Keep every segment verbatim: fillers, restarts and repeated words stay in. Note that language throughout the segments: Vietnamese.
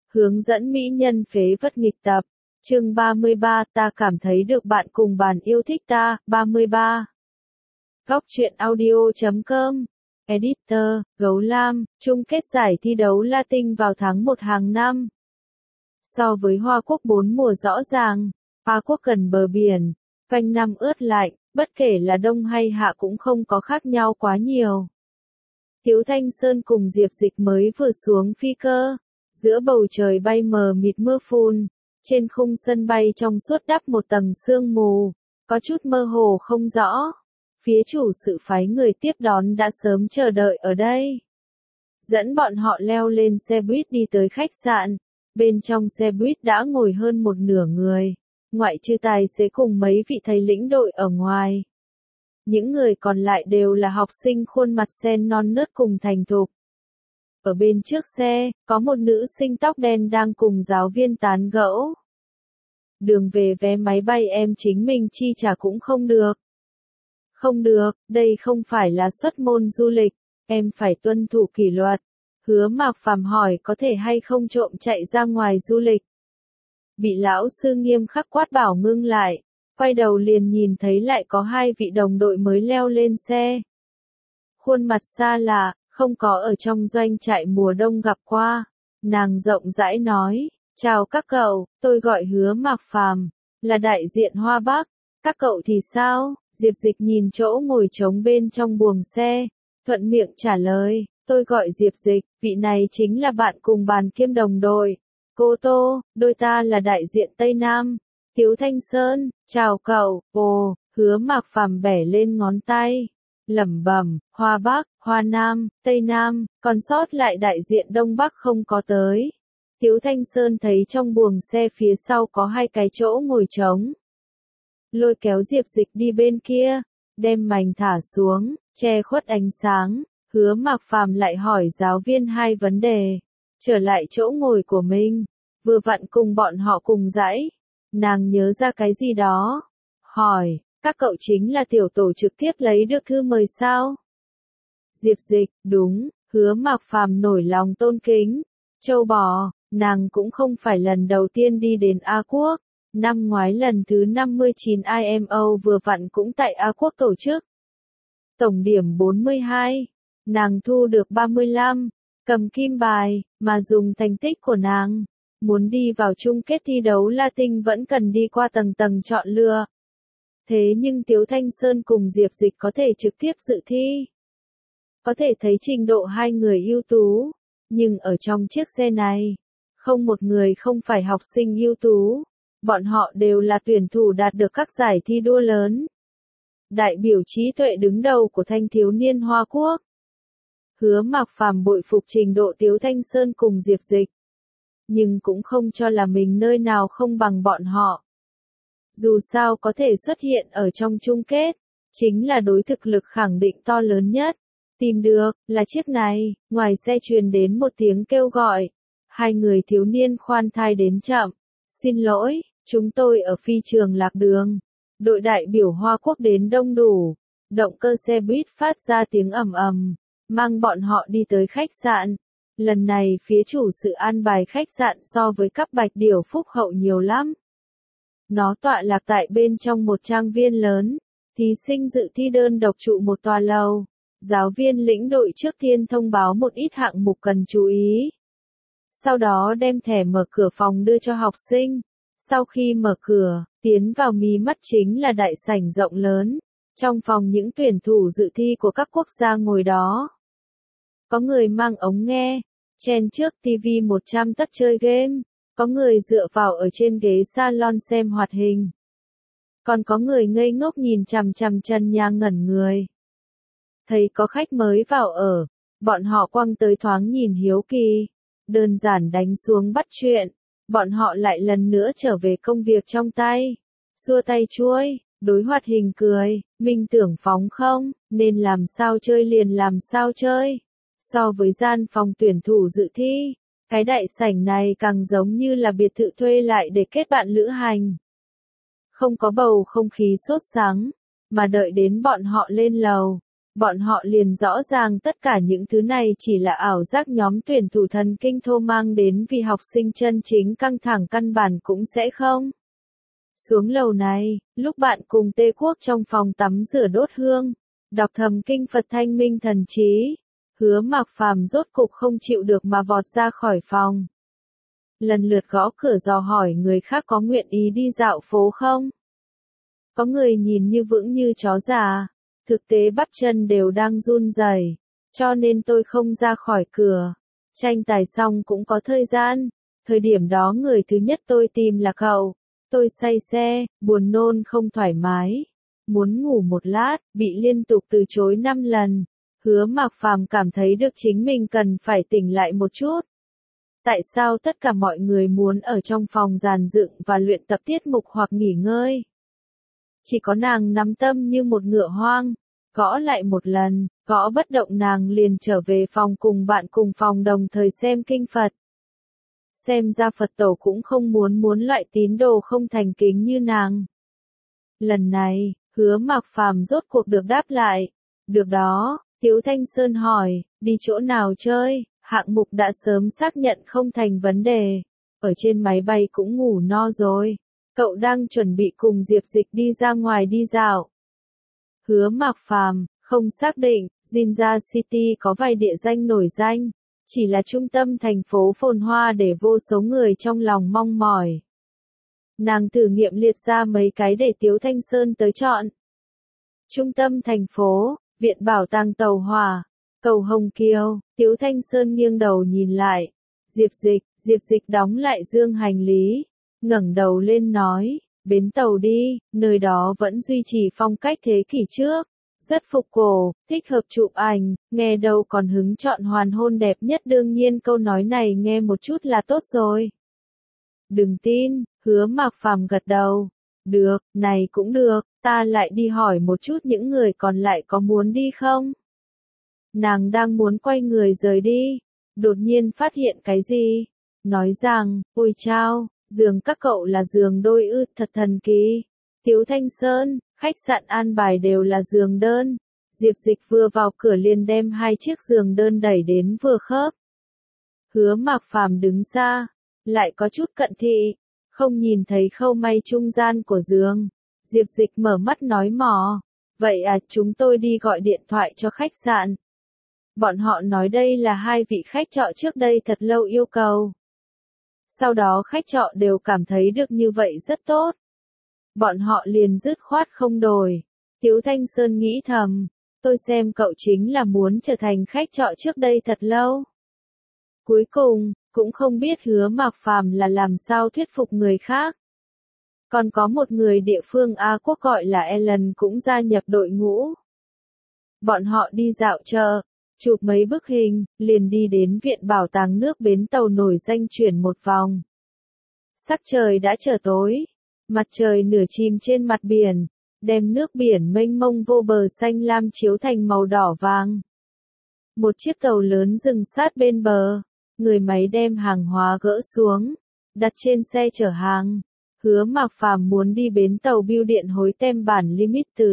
Hướng dẫn mỹ nhân phế vật nghịch tập. Chương ba mươi ba, ta cảm thấy được bạn cùng bàn yêu thích ta. ba mươi ba. Góc truyện audio chấm com. Editor, Gấu Lam, chung kết giải thi đấu Latin vào tháng một hàng năm. So với Hoa Quốc bốn mùa rõ ràng, Hoa Quốc gần bờ biển, quanh năm ướt lạnh, bất kể là đông hay hạ cũng không có khác nhau quá nhiều. Tiếu Thanh Sơn cùng Diệp Dịch mới vừa xuống phi cơ, giữa bầu trời bay mờ mịt mưa phùn, trên khung sân bay trong suốt đắp một tầng sương mù, có chút mơ hồ không rõ. Phía chủ sự phái người tiếp đón đã sớm chờ đợi ở đây. Dẫn bọn họ leo lên xe buýt đi tới khách sạn, bên trong xe buýt đã ngồi hơn một nửa người, ngoại trừ tài xế cùng mấy vị thầy lĩnh đội ở ngoài. Những người còn lại đều là học sinh khuôn mặt sen non nớt cùng thành thục. Ở bên trước xe, có một nữ sinh tóc đen đang cùng giáo viên tán gẫu. Đường về vé máy bay em chính mình chi trả cũng không được. Không được, đây không phải là xuất môn du lịch, em phải tuân thủ kỷ luật. Hứa Mạc Phàm hỏi có thể hay không trộm chạy ra ngoài du lịch. Bị lão sư nghiêm khắc quát bảo ngưng lại, quay đầu liền nhìn thấy lại có hai vị đồng đội mới leo lên xe. Khuôn mặt xa lạ, không có ở trong doanh trại mùa đông gặp qua. Nàng rộng rãi nói, chào các cậu, tôi gọi Hứa Mạc Phàm, là đại diện Hoa Bắc. Các cậu thì sao? Diệp Dịch nhìn chỗ ngồi trống bên trong buồng xe, thuận miệng trả lời, tôi gọi Diệp Dịch, vị này chính là bạn cùng bàn kiêm đồng đội. Cô Tô, đôi ta là đại diện Tây Nam. Tiếu Thanh Sơn, chào cậu. Ồ, Hứa Mạc Phàm bẻ lên ngón tay, lẩm bẩm, Hoa Bắc, Hoa Nam, Tây Nam, còn sót lại đại diện Đông Bắc không có tới. Tiếu Thanh Sơn thấy trong buồng xe phía sau có hai cái chỗ ngồi trống. Lôi kéo Diệp Dịch đi bên kia, đem mành thả xuống, che khuất ánh sáng. Hứa Mạc Phàm lại hỏi giáo viên hai vấn đề. Trở lại chỗ ngồi của mình, vừa vặn cùng bọn họ cùng dãy. Nàng nhớ ra cái gì đó, hỏi, các cậu chính là tiểu tổ trực tiếp lấy được thư mời sao? Diệp Dịch, đúng. Hứa Mạc Phàm nổi lòng tôn kính. Châu bò, nàng cũng không phải lần đầu tiên đi đến A Quốc. Năm ngoái lần thứ năm mươi chín I M O vừa vặn cũng tại A Quốc tổ chức. Tổng điểm bốn mươi hai, nàng thu được ba mươi lăm, cầm kim bài, mà dùng thành tích của nàng. Muốn đi vào chung kết thi đấu Latin vẫn cần đi qua tầng tầng chọn lựa. Thế nhưng Tiếu Thanh Sơn cùng Diệp Dịch có thể trực tiếp dự thi. Có thể thấy trình độ hai người ưu tú, nhưng ở trong chiếc xe này, không một người không phải học sinh ưu tú. Bọn họ đều là tuyển thủ đạt được các giải thi đua lớn. Đại biểu trí tuệ đứng đầu của thanh thiếu niên Hoa Quốc. Hứa Mạc Phàm bội phục trình độ Tiếu Thanh Sơn cùng Diệp Dịch. Nhưng cũng không cho là mình nơi nào không bằng bọn họ. Dù sao có thể xuất hiện ở trong chung kết, chính là đối thực lực khẳng định to lớn nhất. Tìm được, là chiếc này, ngoài xe truyền đến một tiếng kêu gọi. Hai người thiếu niên khoan thai đến chậm. Xin lỗi, chúng tôi ở phi trường lạc đường. Đội đại biểu Hoa Quốc đến đông đủ. Động cơ xe buýt phát ra tiếng ầm ầm, mang bọn họ đi tới khách sạn. Lần này phía chủ sự an bài khách sạn so với các bạch điểu phúc hậu nhiều lắm. Nó tọa lạc tại bên trong một trang viên lớn. Thí sinh dự thi đơn độc trụ một tòa lầu. Giáo viên lĩnh đội trước tiên thông báo một ít hạng mục cần chú ý. Sau đó đem thẻ mở cửa phòng đưa cho học sinh. Sau khi mở cửa, tiến vào mí mắt chính là đại sảnh rộng lớn. Trong phòng những tuyển thủ dự thi của các quốc gia ngồi đó. Có người mang ống nghe, chen trước ti vi một trăm tấc chơi game. Có người dựa vào ở trên ghế salon xem hoạt hình. Còn có người ngây ngốc nhìn chằm chằm chân nhà ngẩn người. Thấy có khách mới vào ở, bọn họ quăng tới thoáng nhìn hiếu kỳ. Đơn giản đánh xuống bắt chuyện, bọn họ lại lần nữa trở về công việc trong tay. Xua tay chuôi, đối hoạt hình cười, mình tưởng phóng không, nên làm sao chơi liền làm sao chơi. So với gian phòng tuyển thủ dự thi, cái đại sảnh này càng giống như là biệt thự thuê lại để kết bạn lữ hành. Không có bầu không khí sốt sắng, mà đợi đến bọn họ lên lầu. Bọn họ liền rõ ràng tất cả những thứ này chỉ là ảo giác nhóm tuyển thủ thần kinh thô mang đến vì học sinh chân chính căng thẳng căn bản cũng sẽ không. Xuống lầu này, lúc bạn cùng Tê Quốc trong phòng tắm rửa đốt hương, đọc thầm kinh Phật thanh minh thần trí, Hứa Mạc Phàm rốt cục không chịu được mà vọt ra khỏi phòng. Lần lượt gõ cửa dò hỏi người khác có nguyện ý đi dạo phố không. Có người nhìn như vững như chó già, thực tế bắp chân đều đang run rẩy, cho nên tôi không ra khỏi cửa. Tranh tài xong cũng có thời gian, thời điểm đó người thứ nhất tôi tìm là cậu. Tôi say xe, buồn nôn không thoải mái, muốn ngủ một lát, bị liên tục từ chối năm lần. Hứa Mạc Phàm cảm thấy được chính mình cần phải tỉnh lại một chút. Tại sao tất cả mọi người muốn ở trong phòng dàn dựng và luyện tập tiết mục hoặc nghỉ ngơi? Chỉ có nàng nắm tâm như một ngựa hoang, gõ lại một lần, gõ bất động nàng liền trở về phòng cùng bạn cùng phòng đồng thời xem kinh Phật. Xem ra Phật tổ cũng không muốn muốn loại tín đồ không thành kính như nàng. Lần này, Hứa Mạc Phàm rốt cuộc được đáp lại. Được đó, Tiếu Thanh Sơn hỏi, đi chỗ nào chơi, hạng mục đã sớm xác nhận không thành vấn đề. Ở trên máy bay cũng ngủ no rồi. Cậu đang chuẩn bị cùng Diệp Dịch đi ra ngoài đi dạo. Hứa Mạc Phàm, không xác định, Jinja City có vài địa danh nổi danh. Chỉ là trung tâm thành phố phồn hoa để vô số người trong lòng mong mỏi. Nàng thử nghiệm liệt ra mấy cái để Tiếu Thanh Sơn tới chọn. Trung tâm thành phố, Viện Bảo tàng Tàu Hỏa, Cầu Hồng Kiều, Tiếu Thanh Sơn nghiêng đầu nhìn lại. Diệp Dịch, Diệp Dịch đóng lại dương hành lý, ngẩng đầu lên nói, bến tàu đi, nơi đó vẫn duy trì phong cách thế kỷ trước. Rất phục cổ, thích hợp chụp ảnh, nghe đâu còn hứng chọn hoàn hôn đẹp nhất đương nhiên câu nói này nghe một chút là tốt rồi. Đừng tin, Hứa Mạc Phàm gật đầu. Được, này cũng được, ta lại đi hỏi một chút những người còn lại có muốn đi không? Nàng đang muốn quay người rời đi, đột nhiên phát hiện cái gì? Nói rằng, ôi chao, giường các cậu là giường đôi ư, thật thần kỳ. Tiếu Thanh Sơn, khách sạn an bài đều là giường đơn. Diệp Dịch vừa vào cửa liền đem hai chiếc giường đơn đẩy đến vừa khớp. Hứa Mạc Phàm đứng xa, lại có chút cận thị, không nhìn thấy khâu may trung gian của giường. Diệp Dịch mở mắt nói mò, vậy à, chúng tôi đi gọi điện thoại cho khách sạn. Bọn họ nói đây là hai vị khách trọ trước đây thật lâu yêu cầu. Sau đó khách trọ đều cảm thấy được như vậy rất tốt. Bọn họ liền dứt khoát không đổi. Tiếu Thanh Sơn nghĩ thầm, tôi xem cậu chính là muốn trở thành khách trọ trước đây thật lâu. Cuối cùng, cũng không biết Hứa Mạc Phàm là làm sao thuyết phục người khác. Còn có một người địa phương A Quốc gọi là Ellen cũng gia nhập đội ngũ. Bọn họ đi dạo chợ, chụp mấy bức hình, liền đi đến Viện Bảo tàng nước bến tàu nổi danh chuyển một vòng. Sắc trời đã trở tối. Mặt trời nửa chìm trên mặt biển, đem nước biển mênh mông vô bờ xanh lam chiếu thành màu đỏ vàng. Một chiếc tàu lớn dừng sát bên bờ, người máy đem hàng hóa gỡ xuống, đặt trên xe chở hàng. Hứa Mạc Phàm muốn đi bến tàu bưu điện hối tem bản Limited.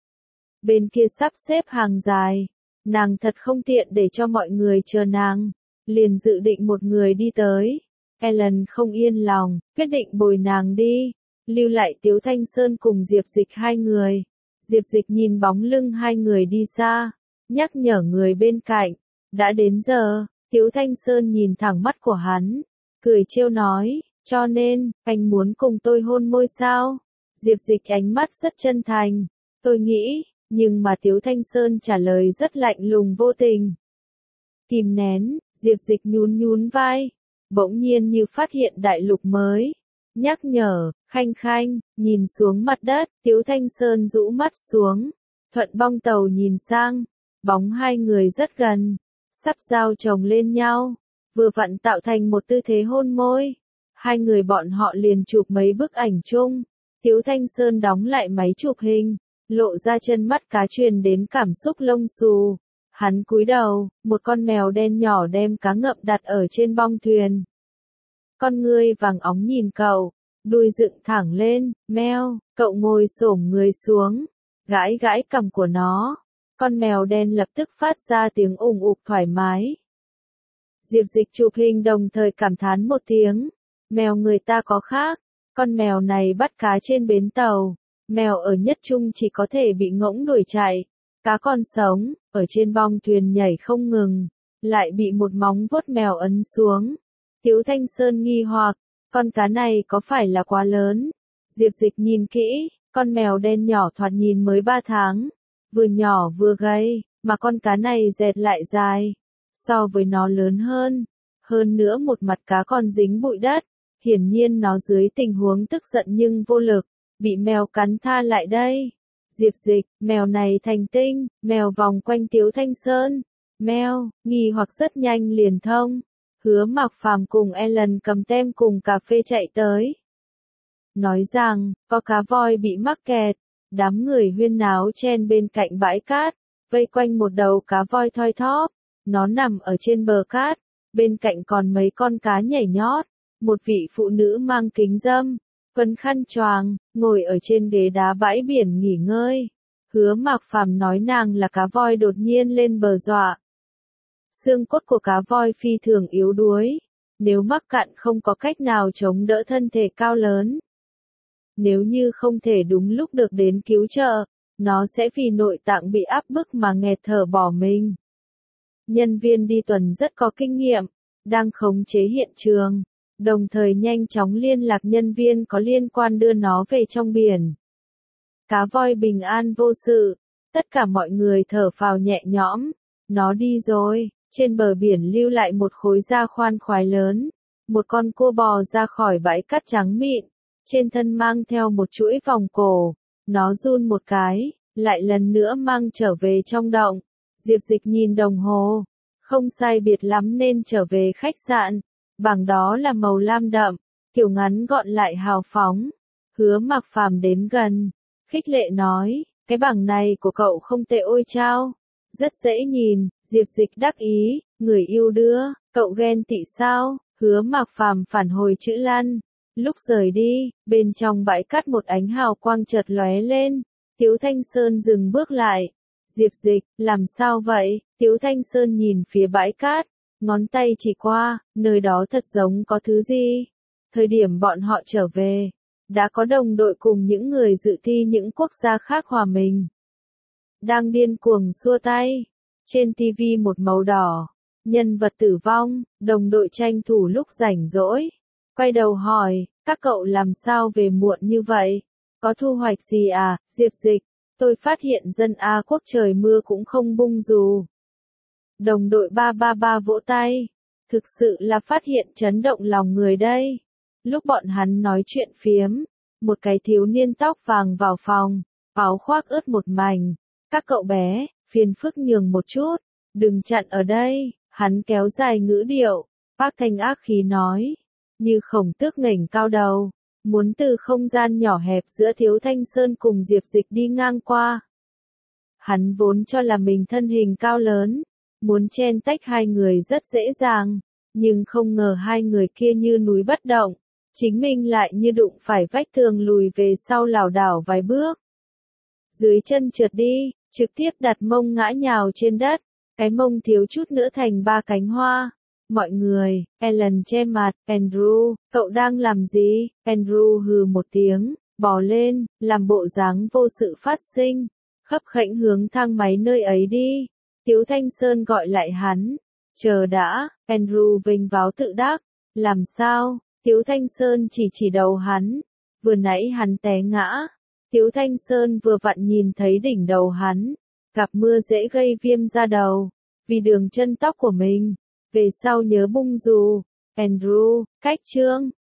Bên kia sắp xếp hàng dài, nàng thật không tiện để cho mọi người chờ nàng, liền dự định một người đi tới. Ellen không yên lòng, quyết định bồi nàng đi. Lưu lại Tiếu Thanh Sơn cùng Diệp Dịch hai người. Diệp Dịch nhìn bóng lưng hai người đi xa, nhắc nhở người bên cạnh, đã đến giờ. Tiếu Thanh Sơn nhìn thẳng mắt của hắn, cười trêu nói, cho nên, anh muốn cùng tôi hôn môi sao? Diệp Dịch ánh mắt rất chân thành, tôi nghĩ, nhưng mà Tiếu Thanh Sơn trả lời rất lạnh lùng vô tình. Kìm nén, Diệp Dịch nhún nhún vai, bỗng nhiên như phát hiện đại lục mới. Nhắc nhở, khanh khanh, nhìn xuống mặt đất, Tiếu Thanh Sơn rũ mắt xuống, thuận bong tàu nhìn sang, bóng hai người rất gần, sắp giao chồng lên nhau, vừa vặn tạo thành một tư thế hôn môi. Hai người bọn họ liền chụp mấy bức ảnh chung, Tiếu Thanh Sơn đóng lại máy chụp hình, lộ ra chân mắt cá truyền đến cảm xúc lông xù. Hắn cúi đầu, một con mèo đen nhỏ đem cá ngậm đặt ở trên bong thuyền. Con ngươi vàng óng nhìn cậu, đuôi dựng thẳng lên, meo, cậu ngồi xổm người xuống, gãi gãi cằm của nó, Con mèo đen lập tức phát ra tiếng ùng ục thoải mái. Diệp Dịch chụp hình đồng thời cảm thán một tiếng. Mèo người ta có khác, con mèo này bắt cá trên bến tàu. Mèo ở Nhất Trung chỉ có thể bị ngỗng đuổi chạy. Cá còn sống, ở trên bong thuyền nhảy không ngừng, lại bị một móng vuốt mèo ấn xuống. Tiếu Thanh Sơn nghi hoặc, con cá này có phải là quá lớn? Diệp Dịch nhìn kỹ, con mèo đen nhỏ thoạt nhìn mới ba tháng, vừa nhỏ vừa gầy, mà con cá này dẹt lại dài, so với nó lớn hơn. Hơn nữa một mặt cá còn dính bụi đất, hiển nhiên nó dưới tình huống tức giận nhưng vô lực, bị mèo cắn tha lại đây. Diệp Dịch, mèo này thành tinh, mèo vòng quanh Tiếu Thanh Sơn. Mèo, nghi hoặc rất nhanh liền thông. Hứa Mạc Phàm cùng Ellen cầm tem cùng cà phê chạy tới. Nói rằng, có cá voi bị mắc kẹt, đám người huyên náo chen bên cạnh bãi cát, vây quanh một đầu cá voi thoi thóp. Nó nằm ở trên bờ cát, bên cạnh còn mấy con cá nhảy nhót. Một vị phụ nữ mang kính râm, quấn khăn choàng, ngồi ở trên ghế đá bãi biển nghỉ ngơi. Hứa Mạc Phàm nói nàng là cá voi đột nhiên lên bờ dọa. Xương cốt của cá voi phi thường yếu đuối, nếu mắc cạn không có cách nào chống đỡ thân thể cao lớn. Nếu như không thể đúng lúc được đến cứu trợ, nó sẽ vì nội tạng bị áp bức mà nghẹt thở bỏ mình. Nhân viên đi tuần rất có kinh nghiệm, đang khống chế hiện trường, đồng thời nhanh chóng liên lạc nhân viên có liên quan đưa nó về trong biển. Cá voi bình an vô sự, tất cả mọi người thở phào nhẹ nhõm, nó đi rồi. Trên bờ biển lưu lại một khối da khoan khoái lớn, một con cua bò ra khỏi bãi cát trắng mịn, trên thân mang theo một chuỗi vòng cổ, nó run một cái, lại lần nữa mang trở về trong động. Diệp Dịch nhìn đồng hồ, không sai biệt lắm nên trở về khách sạn, bảng đó là màu lam đậm, kiểu ngắn gọn lại hào phóng. Hứa Mạc Phàm đến gần, khích lệ nói, cái bảng này của cậu không tệ ôi chao. Rất dễ nhìn, Diệp Dịch đắc ý, người yêu đưa, cậu ghen tị sao? Hứa Mạc Phàm phản hồi chữ lăn. Lúc rời đi, bên trong bãi cát một ánh hào quang chợt lóe lên. Tiếu Thanh Sơn dừng bước lại. Diệp Dịch, làm sao vậy? Tiếu Thanh Sơn nhìn phía bãi cát, ngón tay chỉ qua, nơi đó thật giống có thứ gì. Thời điểm bọn họ trở về, đã có đồng đội cùng những người dự thi những quốc gia khác hòa mình. Đang điên cuồng xua tay. Trên ti vi một màu đỏ, nhân vật tử vong, đồng đội tranh thủ lúc rảnh rỗi. Quay đầu hỏi, các cậu làm sao về muộn như vậy? Có thu hoạch gì à? Diệp Dịch, tôi phát hiện dân A quốc trời mưa cũng không bung dù. Đồng đội ba ba ba vỗ tay. Thực sự là phát hiện chấn động lòng người đây. Lúc bọn hắn nói chuyện phiếm, một cái thiếu niên tóc vàng vào phòng, áo khoác ướt một mảnh. Các cậu bé, phiền phức nhường một chút, đừng chặn ở đây, hắn kéo dài ngữ điệu, Bác Thanh ác khí nói, như Khổng Tước ngẩng cao đầu, muốn từ không gian nhỏ hẹp giữa Thiếu Thanh Sơn cùng Diệp Dịch đi ngang qua. Hắn vốn cho là mình thân hình cao lớn, muốn chen tách hai người rất dễ dàng, nhưng không ngờ hai người kia như núi bất động, chính mình lại như đụng phải vách tường lùi về sau lảo đảo vài bước. Dưới chân trượt đi, trực tiếp đặt mông ngã nhào trên đất, cái mông thiếu chút nữa thành ba cánh hoa. Mọi người, Ellen che mặt, Andrew, cậu đang làm gì? Andrew hừ một tiếng, bò lên, làm bộ dáng vô sự phát sinh, khấp khểnh hướng thang máy nơi ấy đi. Tiếu Thanh Sơn gọi lại hắn, chờ đã, Andrew vênh váo tự đắc, làm sao? Tiếu Thanh Sơn chỉ chỉ đầu hắn, vừa nãy hắn té ngã. Tiếu Thanh Sơn vừa vặn nhìn thấy đỉnh đầu hắn, gặp mưa dễ gây viêm da đầu, vì đường chân tóc của mình, về sau nhớ bung dù. Andrew, cách chương.